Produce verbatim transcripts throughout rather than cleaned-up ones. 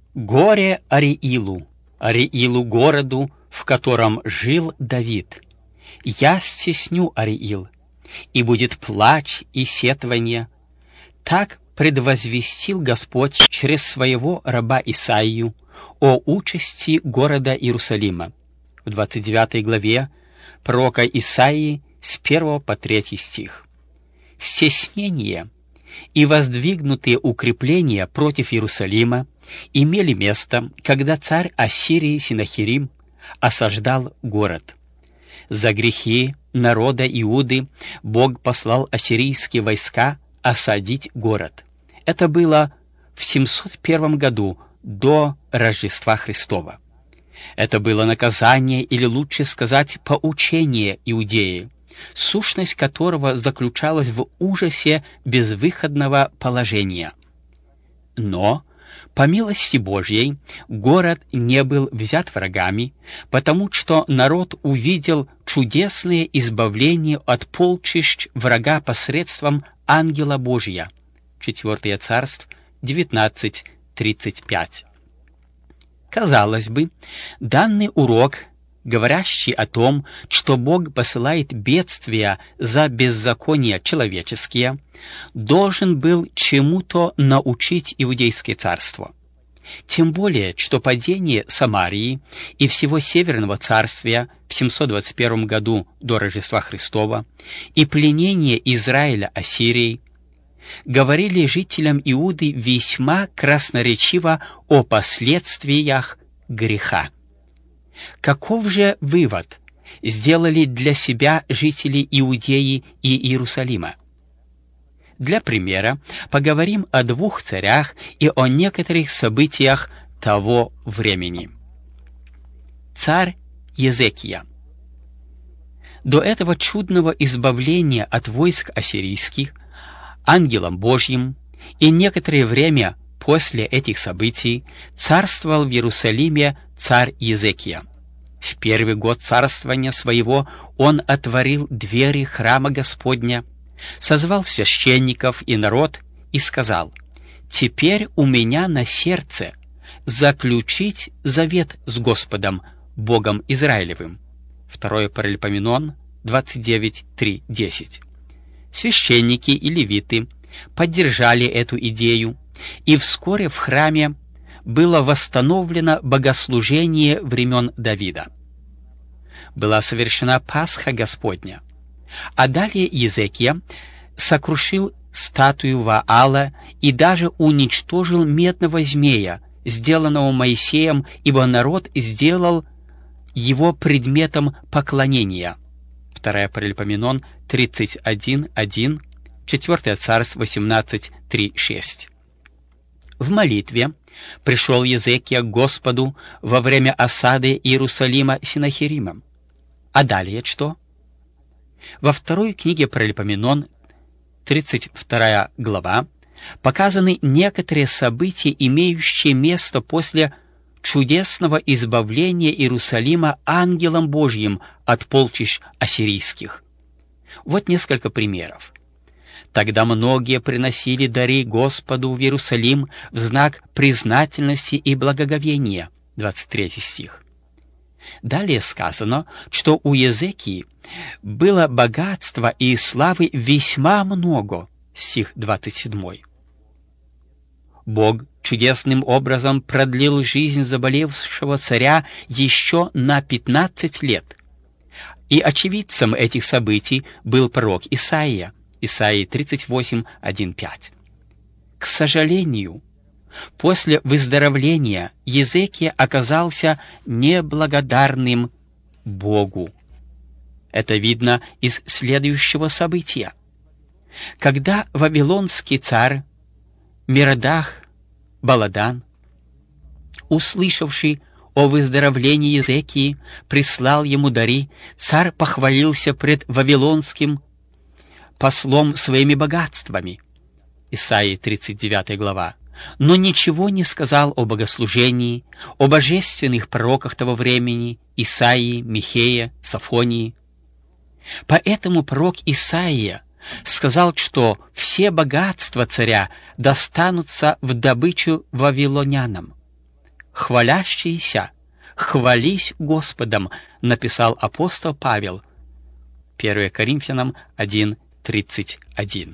Горе Ариилу, Ариилу городу, в котором жил Давид. Я стесню Ариил, и будет плач и сетвание. Так предвозвестил Господь через своего раба Исаию о участи города Иерусалима в двадцать девятой главе пророка Исаии с первого по третий стих. Стеснение и воздвигнутые укрепления против Иерусалима имели место, когда царь Ассирии Синахирим осаждал город. За грехи народа Иуды Бог послал ассирийские войска осадить город. Это было в семьсот первом году до Рождества Христова. Это было наказание, или лучше сказать, поучение Иудеи, сущность которого заключалась в ужасе безвыходного положения. Но, по милости Божьей, город не был взят врагами, потому что народ увидел чудесное избавление от полчищ врага посредством ангела Божия. Четвертое Царств, девятнадцать тридцать пять. Казалось бы, данный урок, говорящий о том, что Бог посылает бедствия за беззакония человеческие, должен был чему-то научить Иудейское царство. Тем более, что падение Самарии и всего Северного царствия в семьсот двадцать первом году до Рождества Христова и пленение Израиля Ассирией говорили жителям Иуды весьма красноречиво о последствиях греха. Каков же вывод сделали для себя жители Иудеи и Иерусалима? Для примера поговорим о двух царях и о некоторых событиях того времени. Царь Езекия. До этого чудного избавления от войск ассирийских ангелом Божьим и некоторое время после этих событий царствовал в Иерусалиме царь Езекия. В первый год царствования своего он отворил двери храма Господня, созвал священников и народ и сказал: «Теперь у меня на сердце заключить завет с Господом, Богом Израилевым». Второе Паралипоменон двадцать девять три десять. Священники и левиты поддержали эту идею, и вскоре в храме было восстановлено богослужение времен Давида. Была совершена Пасха Господня, а далее Езекия сокрушил статую Ваала и даже уничтожил медного змея, сделанного Моисеем, ибо народ сделал его предметом поклонения. Второе Паралипоменон тридцать один один, Четвертое Царств восемнадцать три шесть. В молитве пришел Езекия к Господу во время осады Иерусалима Синахиримом. А далее что? Во второй книге Паралипоменон, тридцать вторая глава, показаны некоторые события, имеющие место после чудесного избавления Иерусалима ангелом Божьим от полчищ ассирийских. Вот несколько примеров. Тогда многие приносили дары Господу в Иерусалим в знак признательности и благоговения. двадцать третий стих. Далее сказано, что у Езекии было богатства и славы весьма много. Стих двадцать седьмой. Бог чудесным образом продлил жизнь заболевшего царя еще на пятнадцать лет. И очевидцем этих событий был пророк Исаия, Исаии тридцать восемь один пять. К сожалению, после выздоровления Езекия оказался неблагодарным Богу. Это видно из следующего события. Когда вавилонский царь Мерадах Баладан, услышавший о выздоровлении Езекии, прислал ему дары, царь похвалился пред вавилонским послом своими богатствами. Исаии тридцать девятая глава. Но ничего не сказал о богослужении, о божественных пророках того времени, Исаии, Михея, Софонии. Поэтому пророк Исаия сказал, что все богатства царя достанутся в добычу вавилонянам. хвалящиеся, хвались Господом, написал апостол Павел. первое Коринфянам один тридцать один.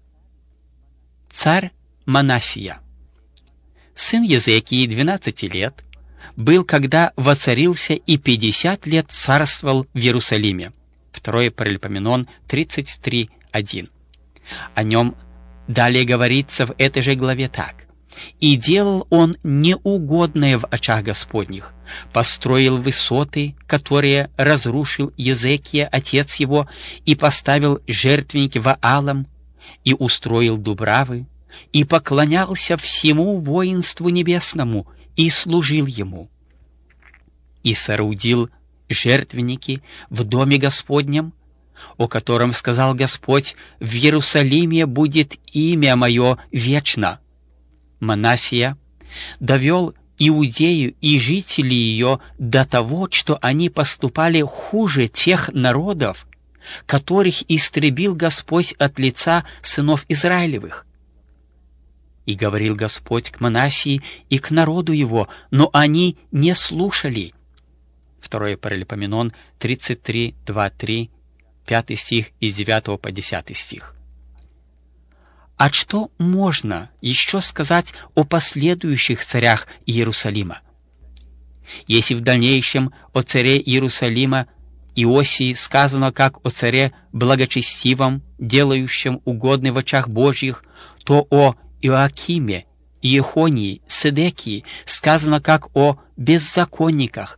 Царь Манассия, сын Езекии, двенадцати лет, был, когда воцарился, и пятьдесят лет царствовал в Иерусалиме. второе Паралипоменон тридцать три один. О нем далее говорится в этой же главе так. «И делал он неугодное в очах Господних, построил высоты, которые разрушил Езекия, отец его, и поставил жертвенники Ваалам, и устроил дубравы, и поклонялся всему воинству небесному, и служил ему. И соорудил жертвенники в доме Господнем, о котором сказал Господь: в Иерусалиме будет имя мое вечно». Манассия довел Иудею и жителей ее до того, что они поступали хуже тех народов, которых истребил Господь от лица сынов Израилевых. И говорил Господь к Манассии и к народу его, но они не слушали. второе Паралипоменон тридцать три, два, три, пятый стих из девятого по десятый стих. А что можно еще сказать о последующих царях Иерусалима? Если в дальнейшем о царе Иерусалима Иосии сказано как о царе благочестивом, делающем угодный в очах Божьих, то о Иоакиме, Иехонии, Седекии сказано как о беззаконниках,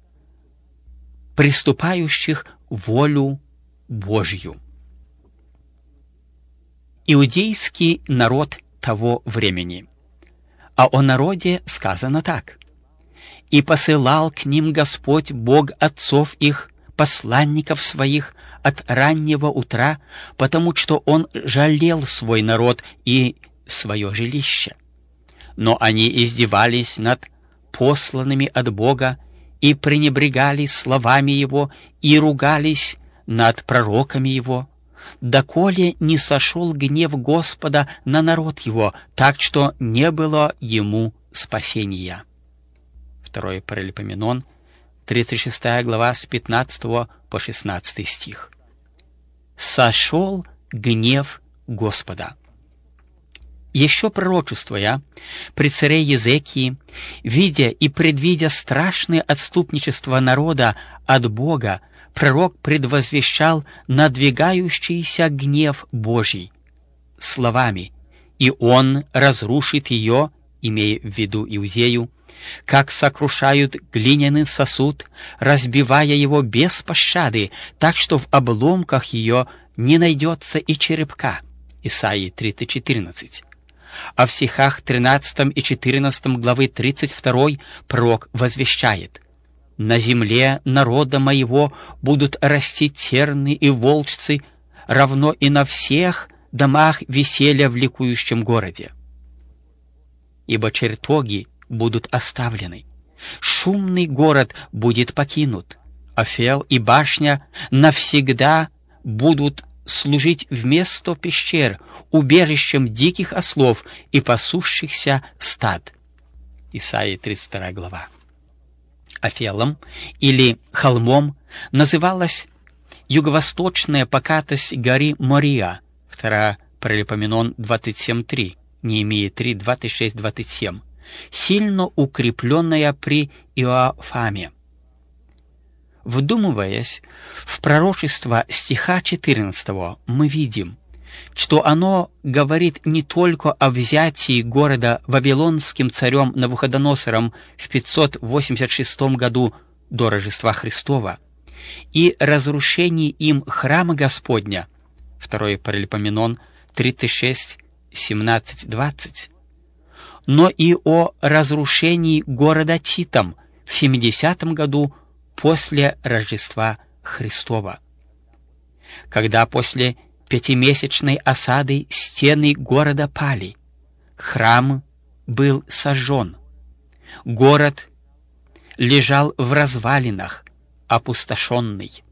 приступающих волю Божью. Иудейский народ того времени. А о народе сказано так. «И посылал к ним Господь Бог отцов их, посланников своих, от раннего утра, потому что Он жалел свой народ и свое жилище. Но они издевались над посланными от Бога и пренебрегали словами Его и ругались над пророками Его, доколе не сошел гнев Господа на народ Его, так что не было ему спасения». второе Паралипоменон, тридцать шестая глава, с пятнадцатого по шестнадцатый стих. «Сошел гнев Господа». Еще пророчествуя при царе Езекии, видя и предвидя страшное отступничество народа от Бога, пророк предвозвещал надвигающийся гнев Божий словами: «И он разрушит ее», имея в виду Иудею, «как сокрушают глиняный сосуд, разбивая его без пощады, так что в обломках ее не найдется и черепка». Исаии тридцать четырнадцать. А в стихах тринадцатом и четырнадцатом главы тридцать второй пророк возвещает: «На земле народа моего будут расти терны и волчцы, равно и на всех домах веселья в ликующем городе. Ибо чертоги будут оставлены, шумный город будет покинут, Офел и башня навсегда будут служить вместо пещер, убежищем диких ослов и пасущихся стад». Исаии тридцать вторая глава. Офелом или холмом называлась юго-восточная покатость горы Мория, второе Паралипоменон двадцать семь три, Неемия три, двадцать шесть двадцать семь, сильно укрепленная при Иоафаме. Вдумываясь в пророчество стиха четырнадцатого, мы видим, что оно говорит не только о взятии города вавилонским царем Навуходоносором в пятьсот восемьдесят шестом году до Рождества Христова и разрушении им храма Господня, второе Паралипоменон тридцать шесть семнадцать двадцать, но и о разрушении города Титом в семидесятом году после Рождества Христова, когда после пятимесячной осады стены города пали, храм был сожжен, город лежал в развалинах, опустошенный.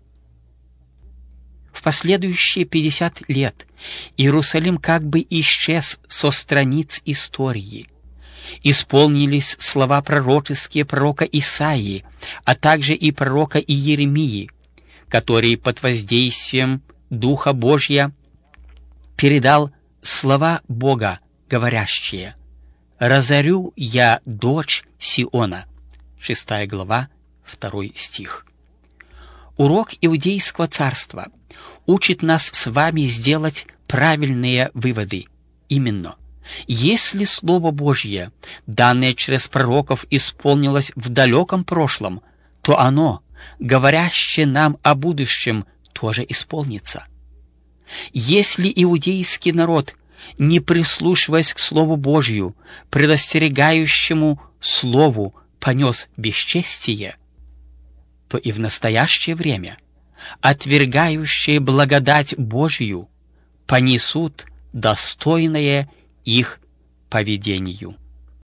В последующие пятьдесят лет Иерусалим как бы исчез со страниц истории, исполнились слова пророческие пророка Исаии, а также и пророка Иеремии, который под воздействием Духа Божия передал слова Бога, говорящие: «Разорю я дочь Сиона». Шестая глава, второй стих. Урок Иудейского царства учит нас с вами сделать правильные выводы. Именно: если Слово Божье, данное через пророков, исполнилось в далеком прошлом, то оно, говорящее нам о будущем, тоже исполнится. Если иудейский народ, не прислушиваясь к Слову Божью, предостерегающему Слову, понес бесчестие, то и в настоящее время отвергающие благодать Божью понесут достойное их поведению.